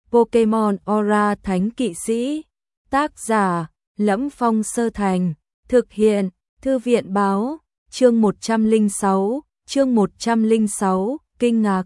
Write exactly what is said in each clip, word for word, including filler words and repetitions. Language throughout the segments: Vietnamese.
Pokemon Aura Thánh Kỵ Sĩ. Tác giả: Lẫm Phong Sơ Thành. Thực hiện: Thư viện báo. Chương một trăm lẻ sáu, chương một trăm lẻ sáu, kinh ngạc.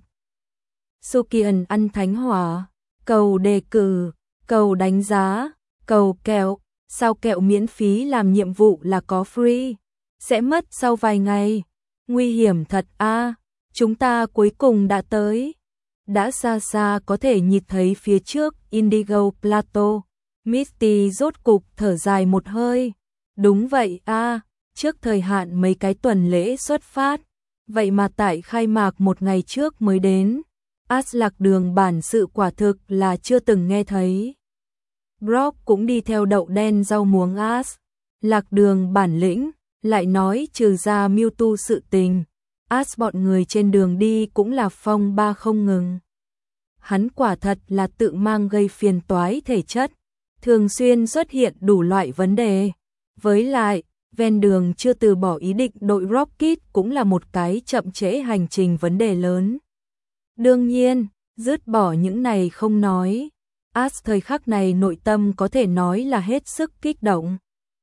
Sukian ăn thánh hỏa, cầu đề cử, cầu đánh giá, cầu kẹo, sao kẹo miễn phí làm nhiệm vụ là có free, sẽ mất sau vài ngày. Nguy hiểm thật a, à, chúng ta cuối cùng đã tới. Đã xa xa có thể nhìn thấy phía trước Indigo Plateau. Misty rốt cục thở dài một hơi. Đúng vậy a, à, trước thời hạn mấy cái tuần lễ xuất phát, vậy mà tại khai mạc một ngày trước mới đến. Ash lạc đường bản sự quả thực là chưa từng nghe thấy. Brock cũng đi theo đậu đen rau muống Ash. Lạc đường bản lĩnh, lại nói trừ ra Mewtwo sự tình, Ash bọn người trên đường đi cũng là phong ba không ngừng. Hắn quả thật là tự mang gây phiền toái thể chất, thường xuyên xuất hiện đủ loại vấn đề. Với lại, ven đường chưa từ bỏ ý định đội Rocket cũng là một cái chậm trễ hành trình vấn đề lớn. Đương nhiên, dứt bỏ những này không nói, Ash thời khắc này nội tâm có thể nói là hết sức kích động.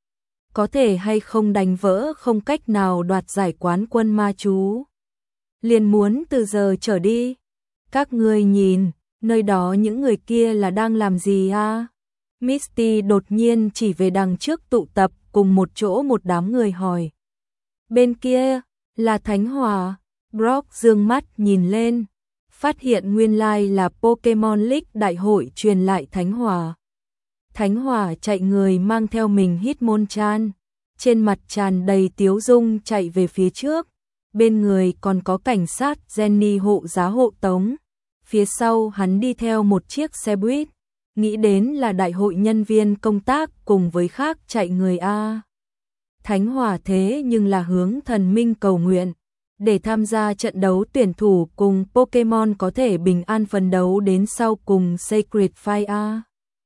Có thể hay không đánh vỡ không cách nào đoạt giải quán quân ma chú. Liền muốn từ giờ trở đi. Các ngươi nhìn, nơi đó những người kia là đang làm gì à? Misty đột nhiên chỉ về đằng trước tụ tập cùng một chỗ một đám người hỏi. Bên kia, là Thánh Hỏa. Brock dương mắt nhìn lên, phát hiện nguyên lai là Pokemon League đại hội truyền lại Thánh Hỏa. Thánh Hỏa chạy người mang theo mình Hitmonchan, trên mặt tràn đầy tiếu dung chạy về phía trước, bên người còn có cảnh sát Jenny hộ giá hộ tống, phía sau hắn đi theo một chiếc xe buýt, nghĩ đến là đại hội nhân viên công tác cùng với khác chạy người a. Thánh Hỏa thế nhưng là hướng thần minh cầu nguyện, để tham gia trận đấu tuyển thủ cùng Pokemon có thể bình an phấn đấu đến sau cùng Sacred Fight a.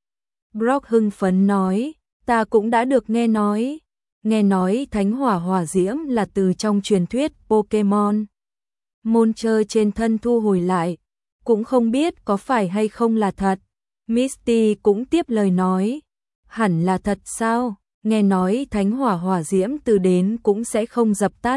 Brock hưng phấn nói, ta cũng đã được nghe nói, nghe nói Thánh Hỏa hỏa diễm là từ trong truyền thuyết Pokemon. Môn chơi trên thân thu hồi lại, cũng không biết có phải hay không là thật. Misty cũng tiếp lời nói, hẳn là thật sao, nghe nói Thánh Hỏa hỏa diễm từ đến cũng sẽ không dập tắt.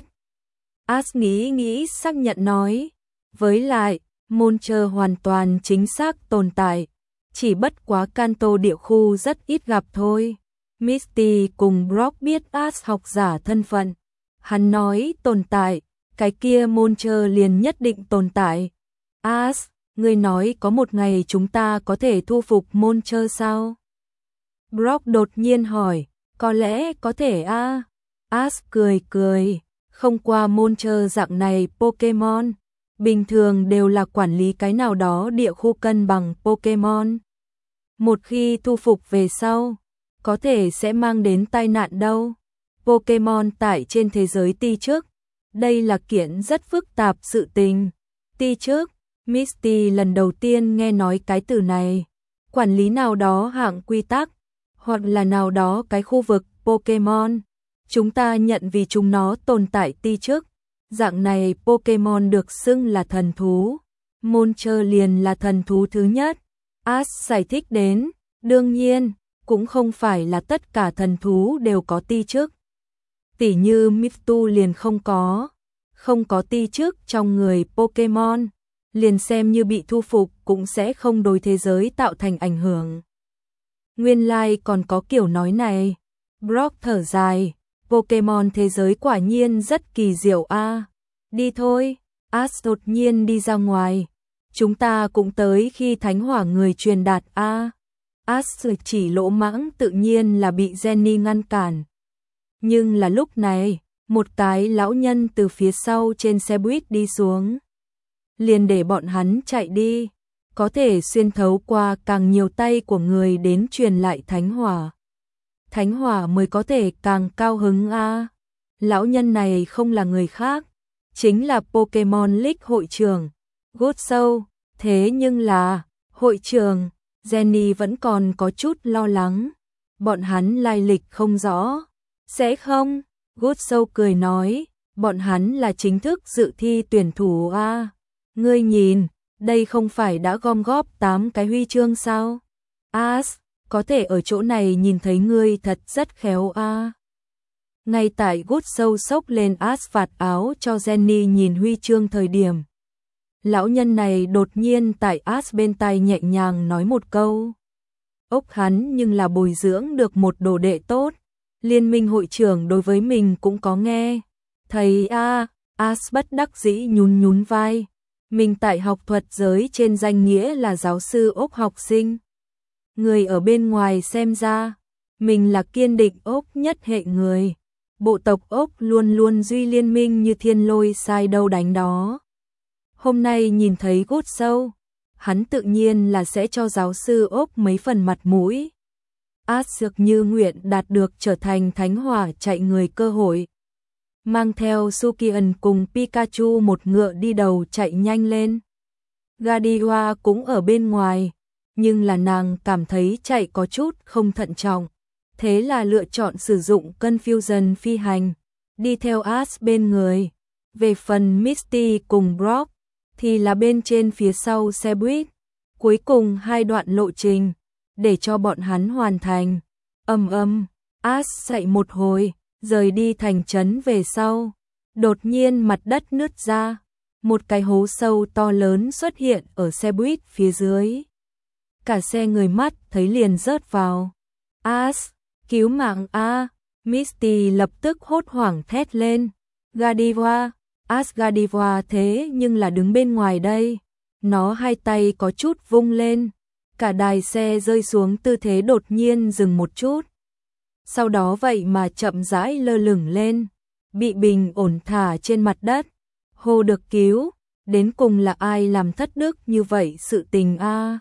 Ash nghĩ nghĩ xác nhận nói, với lại, môn chơi hoàn toàn chính xác tồn tại, chỉ bất quá Kanto địa khu rất ít gặp thôi. Misty cùng Brock biết Ash học giả thân phận. Hắn nói tồn tại, cái kia môn chơi liền nhất định tồn tại. Ash, ngươi nói có một ngày chúng ta có thể thu phục môn chơi sao? Brock đột nhiên hỏi, có lẽ có thể a. À? Ash cười cười, không qua môn chơi dạng này Pokemon, bình thường đều là quản lý cái nào đó địa khu cân bằng Pokemon. Một khi thu phục về sau, có thể sẽ mang đến tai nạn đâu. Pokemon tại trên thế giới ti trước, đây là kiện rất phức tạp sự tình. Ti trước, Misty lần đầu tiên nghe nói cái từ này. Quản lý nào đó hạng quy tắc, hoặc là nào đó cái khu vực Pokemon. Chúng ta nhận vì chúng nó tồn tại ti trước. Dạng này Pokemon được xưng là thần thú. Monster liền là thần thú thứ nhất. Ash giải thích đến, đương nhiên, cũng không phải là tất cả thần thú đều có ti trước. Tỉ như Mewtwo liền không có, không có ti trước trong người Pokemon, liền xem như bị thu phục cũng sẽ không đối thế giới tạo thành ảnh hưởng. Nguyên lai like còn có kiểu nói này. Brock thở dài, Pokemon thế giới quả nhiên rất kỳ diệu a. À. Đi thôi, Ash đột nhiên đi ra ngoài. Chúng ta cũng tới khi Thánh Hỏa người truyền đạt a. À. Ash chỉ lỗ mãng tự nhiên là bị Jenny ngăn cản. Nhưng là lúc này, một cái lão nhân từ phía sau trên xe buýt đi xuống. Liền để bọn hắn chạy đi, có thể xuyên thấu qua càng nhiều tay của người đến truyền lại Thánh Hỏa. Thánh Hỏa mới có thể càng cao hứng a. À. Lão nhân này không là người khác, chính là Pokemon League hội trưởng, Goodshow. Thế nhưng là, hội trưởng, Jenny vẫn còn có chút lo lắng. Bọn hắn lai lịch không rõ. Sẽ không? Goodshow cười nói, bọn hắn là chính thức dự thi tuyển thủ a. À. Ngươi nhìn, Đây không phải đã gom góp tám cái huy chương sao? As, có thể ở chỗ này nhìn thấy ngươi thật rất khéo a. À. Ngay tại Good sâu sốc lên As vạt áo cho Jenny nhìn huy chương thời điểm. Lão nhân này đột nhiên tại As bên tai nhẹ nhàng nói một câu. Ốc hắn nhưng là bồi dưỡng được một đồ đệ tốt. Liên minh hội trưởng đối với mình cũng có nghe. Thầy a, à, As bất đắc dĩ nhún nhún vai. Mình tại học thuật giới trên danh nghĩa là giáo sư ốc học sinh. Người ở bên ngoài xem ra, mình là kiên định ốc nhất hệ người. Bộ tộc ốc luôn luôn duy liên minh như thiên lôi sai đâu đánh đó. Hôm nay nhìn thấy Good sâu, hắn tự nhiên là sẽ cho giáo sư ốc mấy phần mặt mũi. As dược như nguyện đạt được trở thành thánh hỏa chạy người cơ hội. Mang theo Sukian cùng Pikachu một ngựa đi đầu chạy nhanh lên. Godiva cũng ở bên ngoài, nhưng là nàng cảm thấy chạy có chút không thận trọng. Thế là lựa chọn sử dụng Confusion phi hành, đi theo As bên người. Về phần Misty cùng Brock, thì là bên trên phía sau xe buýt. Cuối cùng hai đoạn lộ trình, để cho bọn hắn hoàn thành. Ầm ầm, As chạy một hồi, rời đi thành trấn về sau. Đột nhiên mặt đất nứt ra, một cái hố sâu to lớn xuất hiện ở xe buýt phía dưới. Cả xe người mắt thấy liền rớt vào. As, cứu mạng a! Misty lập tức hốt hoảng thét lên. Godiva, As Godiva thế nhưng là đứng bên ngoài đây. Nó hai tay có chút vung lên, cả đài xe rơi xuống tư thế đột nhiên dừng một chút. Sau đó vậy mà chậm rãi lơ lửng lên, bị bình ổn thả trên mặt đất. Hô được cứu, đến cùng là ai làm thất đức như vậy sự tình a? À?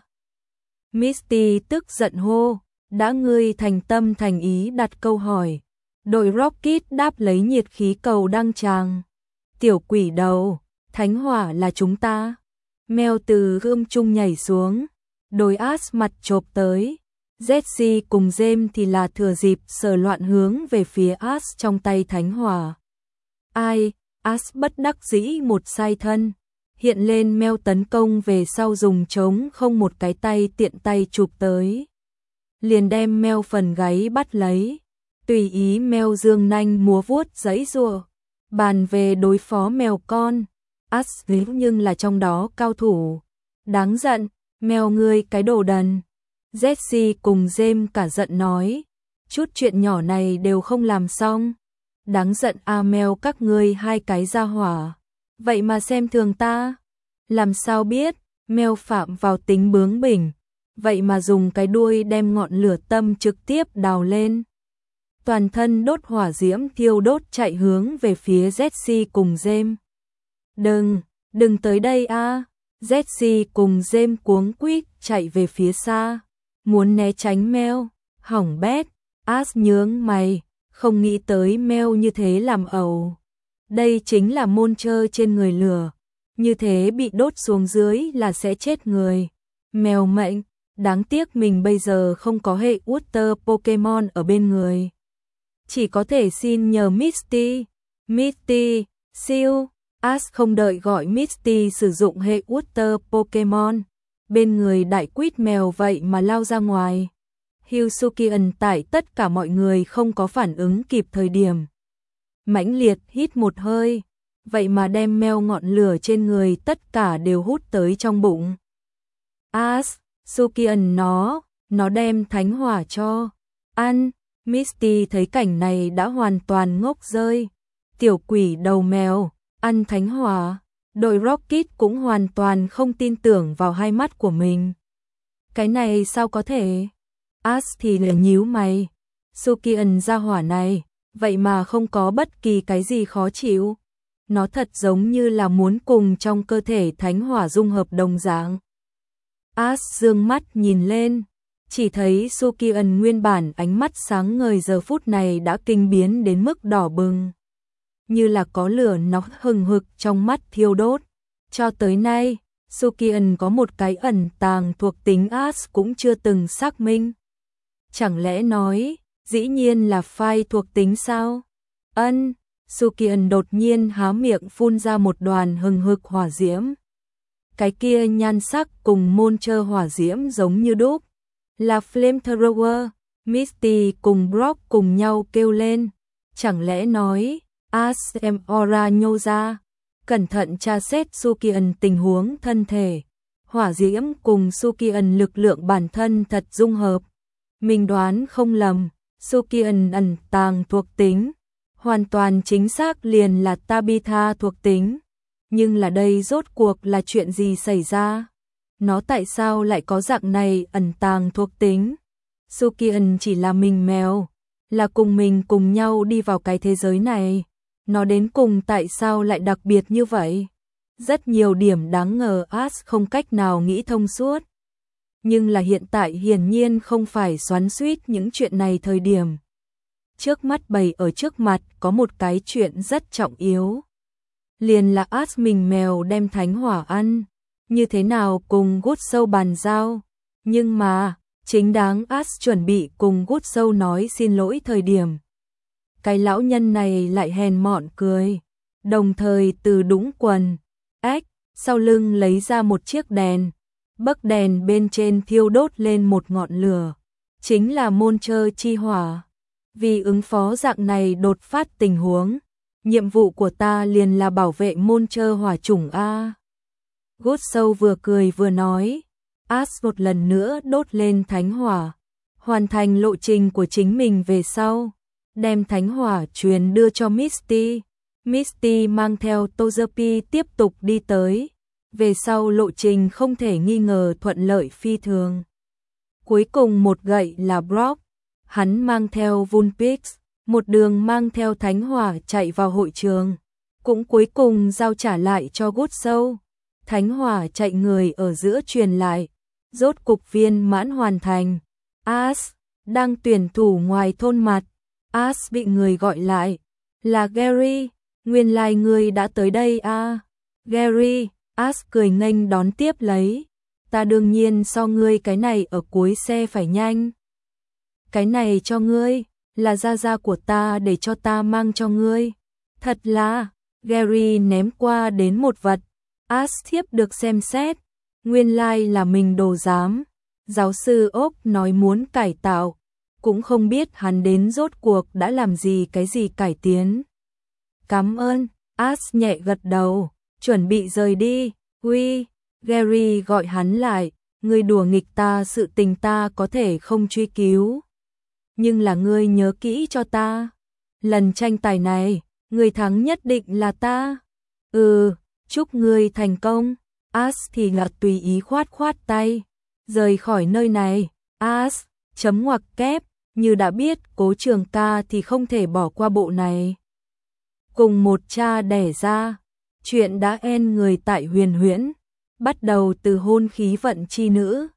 Misty tức giận hô, đã ngươi thành tâm thành ý đặt câu hỏi. Đội Rocket đáp lấy nhiệt khí cầu đăng tràng. Tiểu quỷ đầu, thánh hỏa là chúng ta. Mèo từ gươm trung nhảy xuống, đôi As mặt chộp tới. Jessie cùng James thì là thừa dịp sờ loạn hướng về phía As trong tay thánh hỏa. Ai, As bất đắc dĩ một sai thân. Hiện lên mèo tấn công về sau dùng trống không một cái tay tiện tay chụp tới. Liền đem mèo phần gáy bắt lấy. Tùy ý mèo dương nanh múa vuốt giãy giụa. Bàn về đối phó mèo con. As nhưng là trong đó cao thủ. Đáng giận, mèo ngươi cái đồ đần. Jessie cùng James cả giận nói. Chút chuyện nhỏ này đều không làm xong. Đáng giận a mèo các ngươi hai cái gia hỏa. Vậy mà xem thường ta. Làm sao biết, mèo phạm vào tính bướng bỉnh. Vậy mà dùng cái đuôi đem ngọn lửa tâm trực tiếp đào lên. Toàn thân đốt hỏa diễm thiêu đốt chạy hướng về phía Jessie cùng James. Đừng, đừng tới đây a. À. Jessie cùng James cuống quýt chạy về phía xa, muốn né tránh mèo. Hỏng bét, As nhướng mày, không nghĩ tới mèo như thế làm ẩu. Đây chính là môn chơi trên người lửa, như thế bị đốt xuống dưới là sẽ chết người. Mèo mệnh, đáng tiếc mình bây giờ không có hệ Water Pokemon ở bên người. Chỉ có thể xin nhờ Misty. Misty, siêu. As không đợi gọi Misty sử dụng hệ Water Pokemon. Bên người đại quýt mèo vậy mà lao ra ngoài. Hyusukian tại tất cả mọi người không có phản ứng kịp thời điểm. Mãnh liệt hít một hơi. Vậy mà đem mèo ngọn lửa trên người tất cả đều hút tới trong bụng. As, Sukian nó, nó đem thánh hỏa cho. Ăn, Misty thấy cảnh này đã hoàn toàn ngốc rơi. Tiểu quỷ đầu mèo, ăn thánh hỏa. Đội Rocket cũng hoàn toàn không tin tưởng vào hai mắt của mình. Cái này sao có thể? As thì là nhíu mày. Sukian ra hỏa này, vậy mà không có bất kỳ cái gì khó chịu. Nó thật giống như là muốn cùng trong cơ thể thánh hỏa dung hợp đồng dạng. As dương mắt nhìn lên, chỉ thấy Sukian nguyên bản ánh mắt sáng ngời giờ phút này đã kinh biến đến mức đỏ bừng. Như là có lửa nóng hừng hực trong mắt thiêu đốt. Cho tới nay, Sukian có một cái ẩn tàng thuộc tính As cũng chưa từng xác minh. Chẳng lẽ nói, dĩ nhiên là phai thuộc tính sao? Ân, Sukian đột nhiên há miệng phun ra một đoàn hừng hực hỏa diễm. cái kia nhan sắc cùng môn chơ hỏa diễm giống như đúc. Là Flamethrower, Misty cùng Brock cùng nhau kêu lên. Chẳng lẽ nói, Asm Ora nhô ra, cẩn thận tra xét Sukian tình huống thân thể. Hỏa diễm cùng Sukian lực lượng bản thân thật dung hợp. Mình đoán không lầm, Sukian ẩn tàng thuộc tính. Hoàn toàn chính xác liền là Tabitha thuộc tính. Nhưng là đây rốt cuộc là chuyện gì xảy ra? Nó tại sao lại có dạng này ẩn tàng thuộc tính? Sukian chỉ là mình mèo, là cùng mình cùng nhau đi vào cái thế giới này. Nó đến cùng tại sao lại đặc biệt như vậy? Rất nhiều điểm đáng ngờ Ash không cách nào nghĩ thông suốt. Nhưng là hiện tại hiển nhiên không phải xoắn xuýt những chuyện này thời điểm. Trước mắt bày ở trước mặt có một cái chuyện rất trọng yếu. Liền là Ash mình mèo đem thánh hỏa ăn. Như thế nào cùng Gút Sâu bàn giao. Nhưng mà, chính đáng Ash chuẩn bị cùng Gút Sâu nói xin lỗi thời điểm. Cái lão nhân này lại hèn mọn cười. Đồng thời từ đũng quần, ếch, sau lưng lấy ra một chiếc đèn. Bấc đèn bên trên thiêu đốt lên một ngọn lửa. Chính là môn chơ chi hỏa. Vì ứng phó dạng này đột phát tình huống, nhiệm vụ của ta liền là bảo vệ môn chơ hỏa chủng A. Gút Sâu vừa cười vừa nói, Ash một lần nữa đốt lên thánh hỏa, hoàn thành lộ trình của chính mình về sau, đem thánh hỏa truyền đưa cho Misty. Misty mang theo Togepi tiếp tục đi tới, về sau lộ trình không thể nghi ngờ thuận lợi phi thường. Cuối cùng một gậy là Brock. Hắn mang theo Vulpix, một đường mang theo thánh hỏa chạy vào hội trường, cũng cuối cùng giao trả lại cho Gút Sâu. Thánh hỏa chạy người ở giữa truyền lại, rốt cục viên mãn hoàn thành. Ash đang tuyển thủ ngoài thôn mặt, Ash bị người gọi lại, là Gary, nguyên lai like ngươi đã tới đây à. Gary, Ash cười nghênh đón tiếp lấy, ta đương nhiên so ngươi cái này ở cuối xe phải nhanh. Cái này cho ngươi, là gia gia của ta để cho ta mang cho ngươi. Thật là, Gary ném qua đến một vật, Ash thiếp được xem xét, nguyên lai like là mình đồ giám. Giáo sư Oak nói muốn cải tạo, cũng không biết hắn đến rốt cuộc đã làm gì cái gì cải tiến. Cảm ơn, Ash nhẹ gật đầu, chuẩn bị rời đi. Uy, Gary gọi hắn lại, ngươi đùa nghịch ta sự tình ta có thể không truy cứu. Nhưng là ngươi nhớ kỹ cho ta. Lần tranh tài này, người thắng nhất định là ta. Ừ, chúc ngươi thành công. Ash thì là tùy ý khoát khoát tay. Rời khỏi nơi này, Ash, chấm ngoặc kép, như đã biết Cố Trường Ca thì không thể bỏ qua bộ này. Cùng một cha đẻ ra, chuyện đã end người tại Huyền Huyễn, bắt đầu từ hôn khí vận chi nữ.